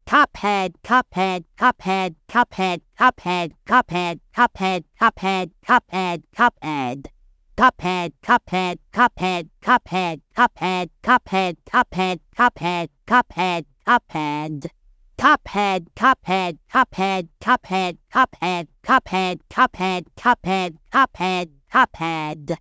Cuphead, Cuphead, Cuphead, Cuphead, Cuphead, Cuphead, Cuphead, Cuphead, Cuphead, Cuphead. Cuphead, Cuphead, Cuphead, Cuphead, Cuphead, Cuphead, Cuphead, Cuphead, Cuphead, Cuphead. Cuphead, Cuphead, Cuphead, Cuphead, Cuphead, Cuphead, Cuphead, Cuphead, Cuphead, Cuphead.